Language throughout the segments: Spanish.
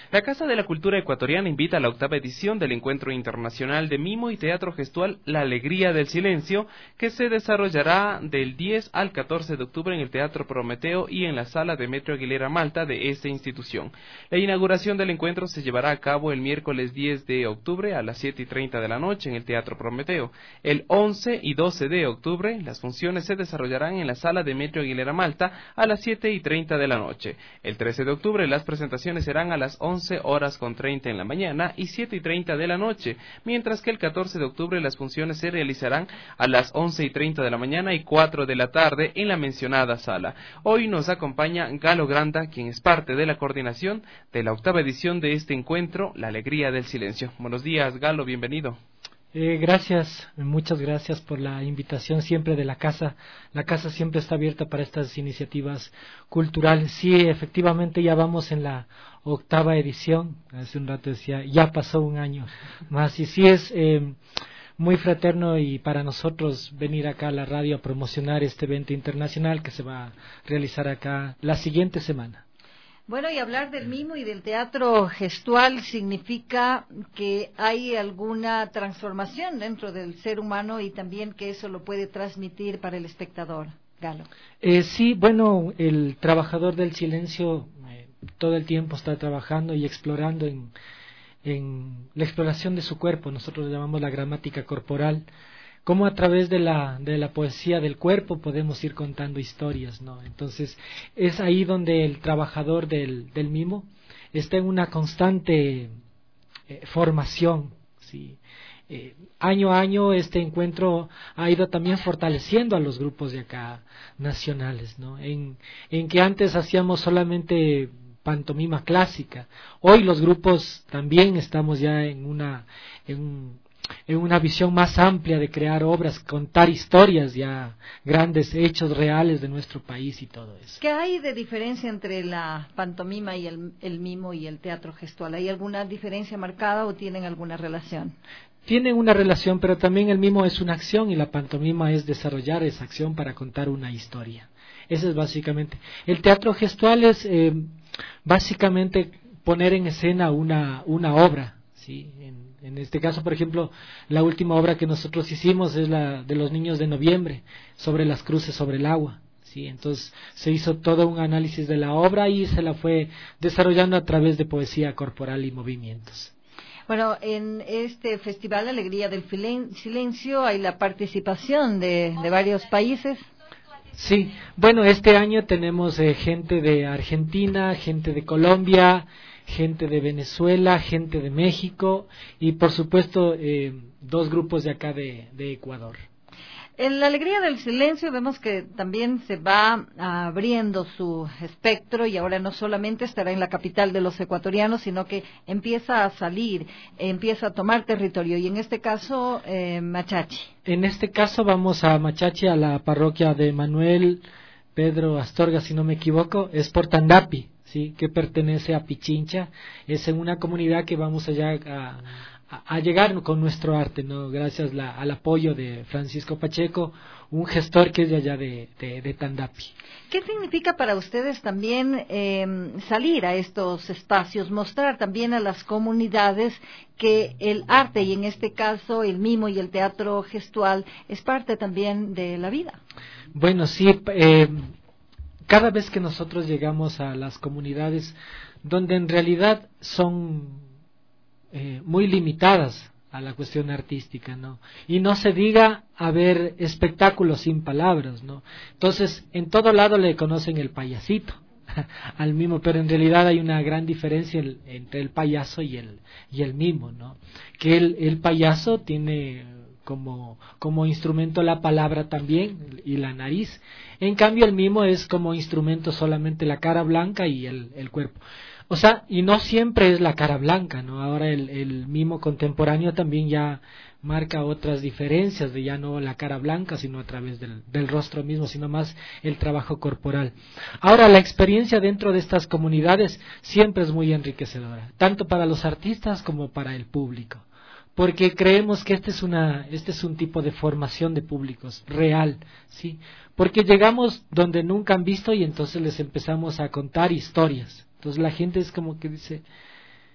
La Casa de la Cultura Ecuatoriana invita a la 8ª edición del Encuentro Internacional de Mimo y Teatro Gestual La Alegría del Silencio, que se desarrollará del 10 al 14 de octubre en el Teatro Prometeo y en la Sala Demetrio Aguilera Malta de esta institución. La inauguración del encuentro se llevará a cabo el miércoles 10 de octubre a las 7:30 de la noche en el Teatro Prometeo. El 11 y 12 de octubre las funciones se desarrollarán en la Sala Demetrio Aguilera Malta a las 7:30 de la noche. El 13 de octubre las presentaciones serán a las 11:30 en la mañana y 7:30 de la noche, mientras que el 14 de octubre las funciones se realizarán a las 11:30 de la mañana y 4 de la tarde en la mencionada sala. Hoy nos acompaña Galo Granda, quien es parte de la coordinación de la 8ª edición de este encuentro, La Alegría del Silencio. Buenos días, Galo, bienvenido. Gracias, muchas gracias por la invitación siempre de la casa. La casa siempre está abierta para estas iniciativas culturales. Sí, efectivamente ya vamos en la 8ª edición. Hace un rato decía, ya pasó un año más. Y sí es muy fraterno y para nosotros venir acá a la radio a promocionar este evento internacional que se va a realizar acá la siguiente semana. Bueno, y hablar del mimo y del teatro gestual significa que hay alguna transformación dentro del ser humano y también que eso lo puede transmitir para el espectador. Galo. Sí, bueno, el trabajador del silencio todo el tiempo está trabajando y explorando en la exploración de su cuerpo. Nosotros le llamamos la gramática corporal. Cómo a través de la poesía del cuerpo podemos ir contando historias, ¿no? Entonces, es ahí donde el trabajador del mimo está en una constante formación, ¿sí? Año a año este encuentro ha ido también fortaleciendo a los grupos de acá nacionales, ¿no? En que antes hacíamos solamente pantomima clásica. Hoy los grupos también estamos ya en una visión más amplia de crear obras, contar historias ya, grandes hechos reales de nuestro país y todo eso. ¿Qué hay de diferencia entre la pantomima y el mimo y el teatro gestual? ¿Hay alguna diferencia marcada o tienen alguna relación? Tienen una relación, pero también el mimo es una acción y la pantomima es desarrollar esa acción para contar una historia. Eso es básicamente. El teatro gestual es básicamente poner en escena una obra, ¿sí? En este caso, por ejemplo, la última obra que nosotros hicimos es la de los niños de noviembre, sobre las cruces sobre el agua, ¿sí? Entonces se hizo todo un análisis de la obra y se la fue desarrollando a través de poesía corporal y movimientos. Bueno, en este Festival Alegría del Silencio hay la participación de varios países. Sí, bueno, este año tenemos gente de Argentina, gente de Colombia, gente de Venezuela, gente de México y por supuesto 2 grupos de acá de Ecuador. En la Alegría del Silencio vemos que también se va abriendo su espectro y ahora no solamente estará en la capital de los ecuatorianos, sino que empieza a salir, empieza a tomar territorio y en este caso Machachi. En este caso vamos a Machachi, a la parroquia de Manuel Pedro Astorga, si no me equivoco, es por Tandapi, ¿sí? Que pertenece a Pichincha. Es en una comunidad que vamos allá a llegar con nuestro arte, ¿no? Gracias al apoyo de Francisco Pacheco, un gestor que es de allá de Tandapi. ¿Qué significa para ustedes también salir a estos espacios, mostrar también a las comunidades que el arte, y en este caso el mimo y el teatro gestual, es parte también de la vida? Bueno, sí, cada vez que nosotros llegamos a las comunidades donde en realidad son muy limitadas a la cuestión artística, ¿no? Y no se diga a ver espectáculos sin palabras, ¿no? Entonces, en todo lado le conocen el payasito al mimo, pero en realidad hay una gran diferencia entre el payaso y el mimo, ¿no? Que el payaso tiene como instrumento la palabra también y la nariz. En cambio el mimo es como instrumento solamente la cara blanca y el cuerpo. O sea, y no siempre es la cara blanca, ¿no? Ahora el mimo contemporáneo también ya marca otras diferencias de ya no la cara blanca, sino a través del rostro mismo, sino más el trabajo corporal. Ahora, la experiencia dentro de estas comunidades siempre es muy enriquecedora, tanto para los artistas como para el público, porque creemos que este es un tipo de formación de públicos real, ¿sí? Porque llegamos donde nunca han visto y entonces les empezamos a contar historias. Entonces la gente es como que dice,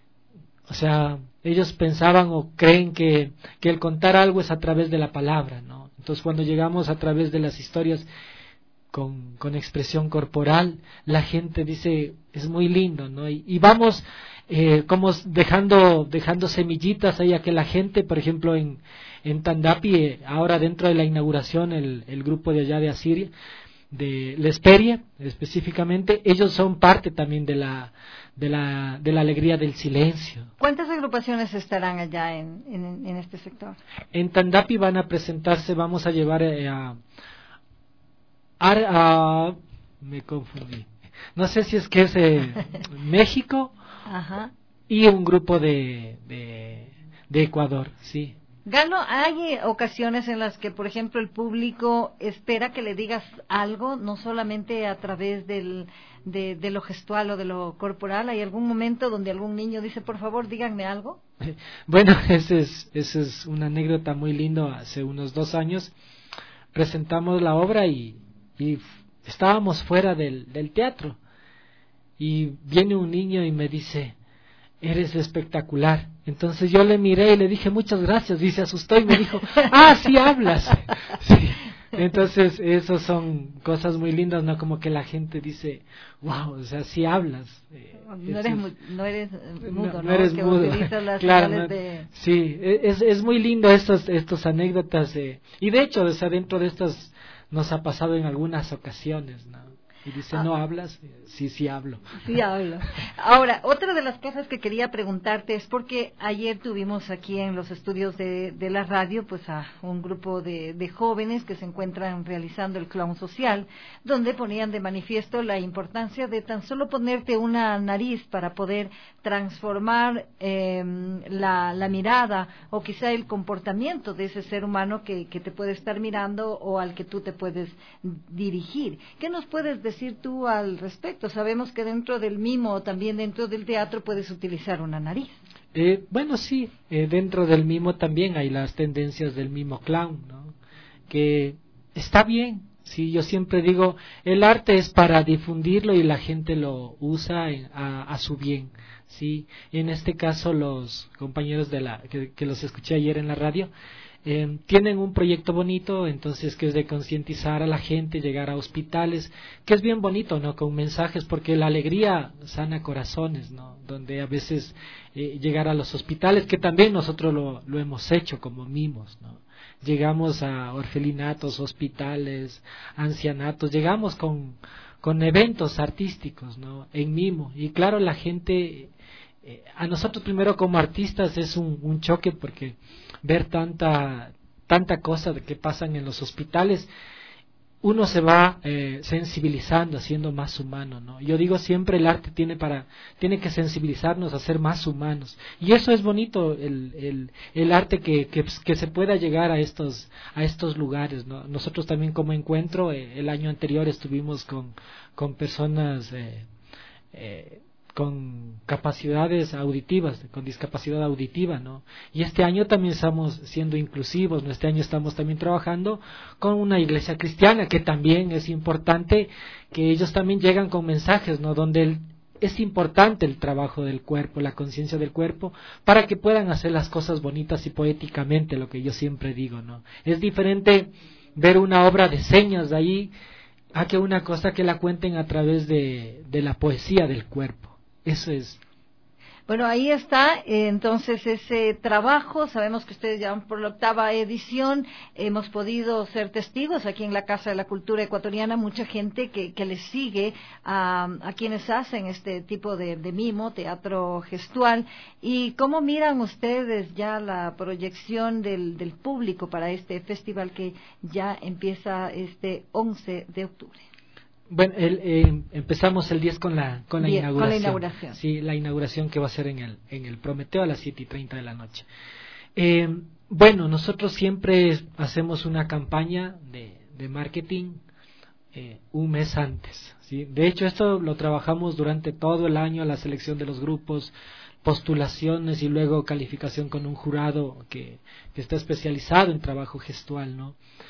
O sea, ellos pensaban o creen que el contar algo es a través de la palabra, ¿no? Entonces cuando llegamos a través de las historias con expresión corporal, la gente dice, es muy lindo, ¿no? Y vamos como dejando semillitas ahí a que la gente, por ejemplo, en Tandapi, ahora dentro de la inauguración, el grupo de allá de Asiria, de la Esperia específicamente, ellos son parte también de la alegría del silencio. ¿Cuántas agrupaciones estarán allá en este sector? En Tandapi van a presentarse, vamos a llevar me confundí, no sé si es que es México. Ajá. Y un grupo de Ecuador, sí. Galo, hay ocasiones en las que, por ejemplo, el público espera que le digas algo, no solamente a través de lo gestual o de lo corporal. ¿Hay algún momento donde algún niño dice, por favor, díganme algo? Bueno, esa es una anécdota muy linda. Hace unos 2 años presentamos la obra y estábamos fuera del teatro. Y viene un niño y me dice, eres espectacular. Entonces yo le miré y le dije, muchas gracias, y se asustó y me dijo, sí hablas. Sí. Entonces esos son cosas muy lindas, ¿no? Como que la gente dice, wow, o sea, sí hablas. No eres mudo, ¿no? No eres que mudo. utilizas las Claro, señales de... Sí, es muy lindo estos anécdotas. Y de hecho, o sea, dentro de estas nos ha pasado en algunas ocasiones, ¿no? Y dice, ¿no hablas? Sí hablo. Sí hablo. Ahora, otra de las cosas que quería preguntarte es porque ayer tuvimos aquí en los estudios de la radio pues a un grupo de jóvenes que se encuentran realizando el clown social, donde ponían de manifiesto la importancia de tan solo ponerte una nariz para poder transformar la mirada o quizá el comportamiento de ese ser humano que te puede estar mirando o al que tú te puedes dirigir. ¿Qué nos puedes decir tú al respecto? Sabemos que dentro del mimo o también dentro del teatro puedes utilizar una nariz. Bueno, sí, dentro del mimo también hay las tendencias del mimo clown, ¿no? Que está bien. Sí, yo siempre digo, el arte es para difundirlo y la gente lo usa a su bien. Sí, en este caso los compañeros que los escuché ayer en la radio tienen un proyecto bonito, entonces, que es de concientizar a la gente, llegar a hospitales, que es bien bonito, ¿no? Con mensajes, porque la alegría sana corazones, ¿no? Donde a veces llegar a los hospitales, que también nosotros lo hemos hecho como mimos, ¿no? Llegamos a orfelinatos, hospitales, ancianatos, llegamos con eventos artísticos, ¿no? En mimo, y claro, la gente... a nosotros primero como artistas es un choque, porque ver tanta cosa que pasan en los hospitales, uno se va sensibilizando, haciendo más humano, ¿no? Yo digo siempre, el arte tiene que sensibilizarnos a ser más humanos, y eso es bonito, el arte que se pueda llegar a estos lugares, ¿no? Nosotros también como encuentro, el año anterior estuvimos con personas con capacidades auditivas, con discapacidad auditiva, ¿no? Y este año también estamos siendo inclusivos, ¿no? Este año estamos también trabajando con una iglesia cristiana, que también es importante, que ellos también llegan con mensajes, ¿no? Donde es importante el trabajo del cuerpo, la conciencia del cuerpo, para que puedan hacer las cosas bonitas y poéticamente, lo que yo siempre digo, ¿no? Es diferente ver una obra de señas de ahí a que una cosa que la cuenten a través de la poesía del cuerpo. Eso es. Bueno, ahí está entonces ese trabajo. Sabemos que ustedes ya van por la 8ª edición. Hemos podido ser testigos aquí en la Casa de la Cultura Ecuatoriana, mucha gente que les sigue a quienes hacen este tipo de mimo, teatro gestual. ¿Y cómo miran ustedes ya la proyección del público para este festival que ya empieza este 11 de octubre? Bueno, empezamos el 10 con la inauguración. Con la inauguración. Sí, la inauguración que va a ser en el Prometeo a las 7:30 de la noche. Bueno, nosotros siempre hacemos una campaña de marketing un mes antes, ¿sí? De hecho, esto lo trabajamos durante todo el año, la selección de los grupos, postulaciones y luego calificación con un jurado que está especializado en trabajo gestual, ¿no?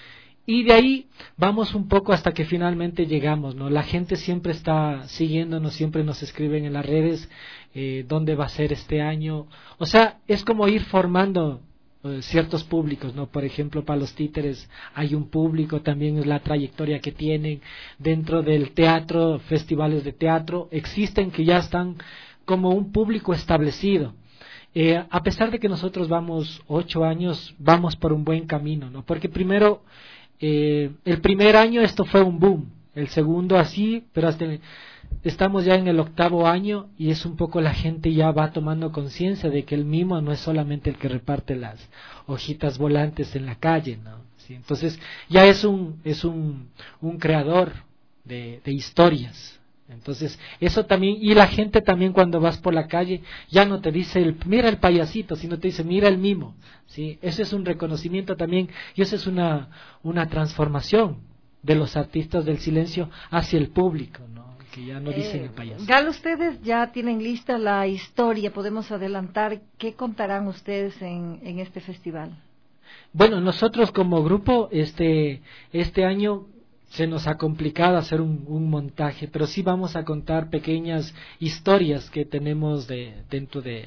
Y de ahí vamos un poco hasta que finalmente llegamos, ¿no? La gente siempre está siguiéndonos, siempre nos escriben en las redes dónde va a ser este año. O sea, es como ir formando ciertos públicos, ¿no? Por ejemplo, para los títeres hay un público, también es la trayectoria que tienen dentro del teatro, festivales de teatro, existen que ya están como un público establecido. A pesar de que nosotros vamos 8 años, vamos por un buen camino, ¿no? Porque primero, el primer año esto fue un boom, el segundo así, pero estamos ya en el 8º año y es un poco la gente ya va tomando conciencia de que el mimo no es solamente el que reparte las hojitas volantes en la calle, ¿no? ¿Sí? Entonces ya es un creador de historias. Entonces eso también, y la gente también cuando vas por la calle ya no te dice mira el payasito, sino te dice mira el mimo, ¿sí? Ese es un reconocimiento también y esa es una transformación de los artistas del silencio hacia el público, ¿no? Que ya no dicen el payaso. Galo, ustedes ya tienen lista la historia, podemos adelantar, ¿qué contarán ustedes en este festival? Bueno, nosotros como grupo este año se nos ha complicado hacer un montaje, pero sí vamos a contar pequeñas historias que tenemos dentro de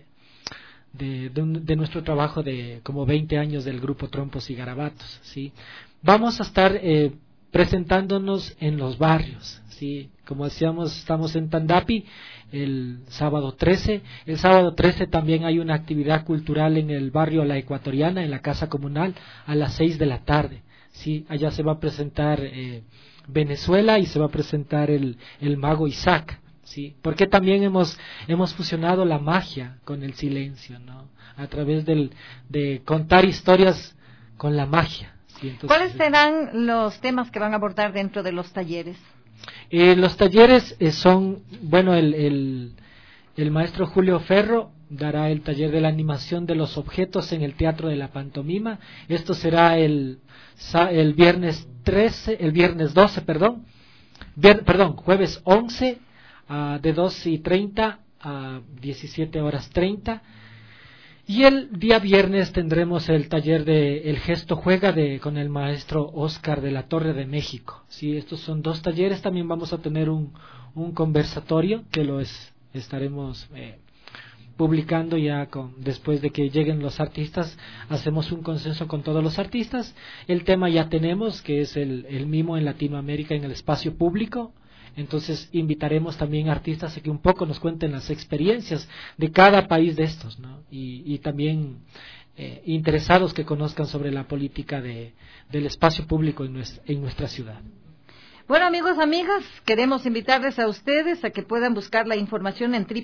nuestro trabajo de como 20 años del grupo Trompos y Garabatos, ¿sí? Vamos a estar presentándonos en los barrios, ¿sí? Como decíamos, estamos en Tandapi el sábado 13. El sábado 13 también hay una actividad cultural en el barrio La Ecuatoriana, en la Casa Comunal, a las 6 de la tarde. Sí, allá se va a presentar Venezuela y se va a presentar el mago Isaac, sí, porque también hemos fusionado la magia con el silencio, ¿no? A través de contar historias con la magia. ¿Sí? Entonces, ¿cuáles serán los temas que van a abordar dentro de los talleres? Los talleres son, bueno, el maestro Julio Ferro dará el taller de la animación de los objetos en el Teatro de la Pantomima. Esto será el viernes 12, jueves 11 de 12:30 a 17:30. Y el día viernes tendremos el taller de El Gesto Juega con el maestro Oscar de la Torre de México. Sí, estos son 2 talleres. También vamos a tener un conversatorio que lo estaremos publicando ya después de que lleguen los artistas. Hacemos un consenso con todos los artistas. El tema ya tenemos, que es el mimo en Latinoamérica en el espacio público. Entonces invitaremos también artistas a que un poco nos cuenten las experiencias de cada país de estos, ¿no? Y también interesados que conozcan sobre la política del espacio público en nuestra ciudad. Bueno, amigos, amigas, queremos invitarles a ustedes a que puedan buscar la información en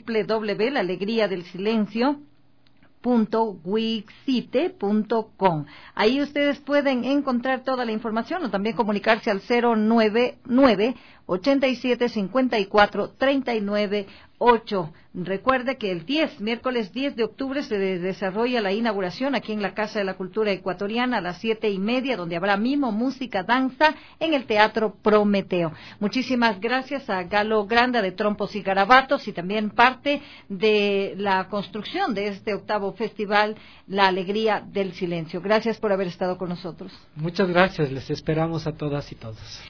www.laalegriadelsilencio.wixsite.com. Ahí ustedes pueden encontrar toda la información o también comunicarse al 099-8754-398. Recuerde que el miércoles 10 de octubre, se desarrolla la inauguración aquí en la Casa de la Cultura Ecuatoriana a las 7:30, donde habrá mimo, música, danza en el Teatro Prometeo. Muchísimas gracias a Galo Granda de Trompos y Garabatos y también parte de la construcción de este 8º festival, La Alegría del Silencio. Gracias por haber estado con nosotros. Muchas gracias, les esperamos a todas y todos.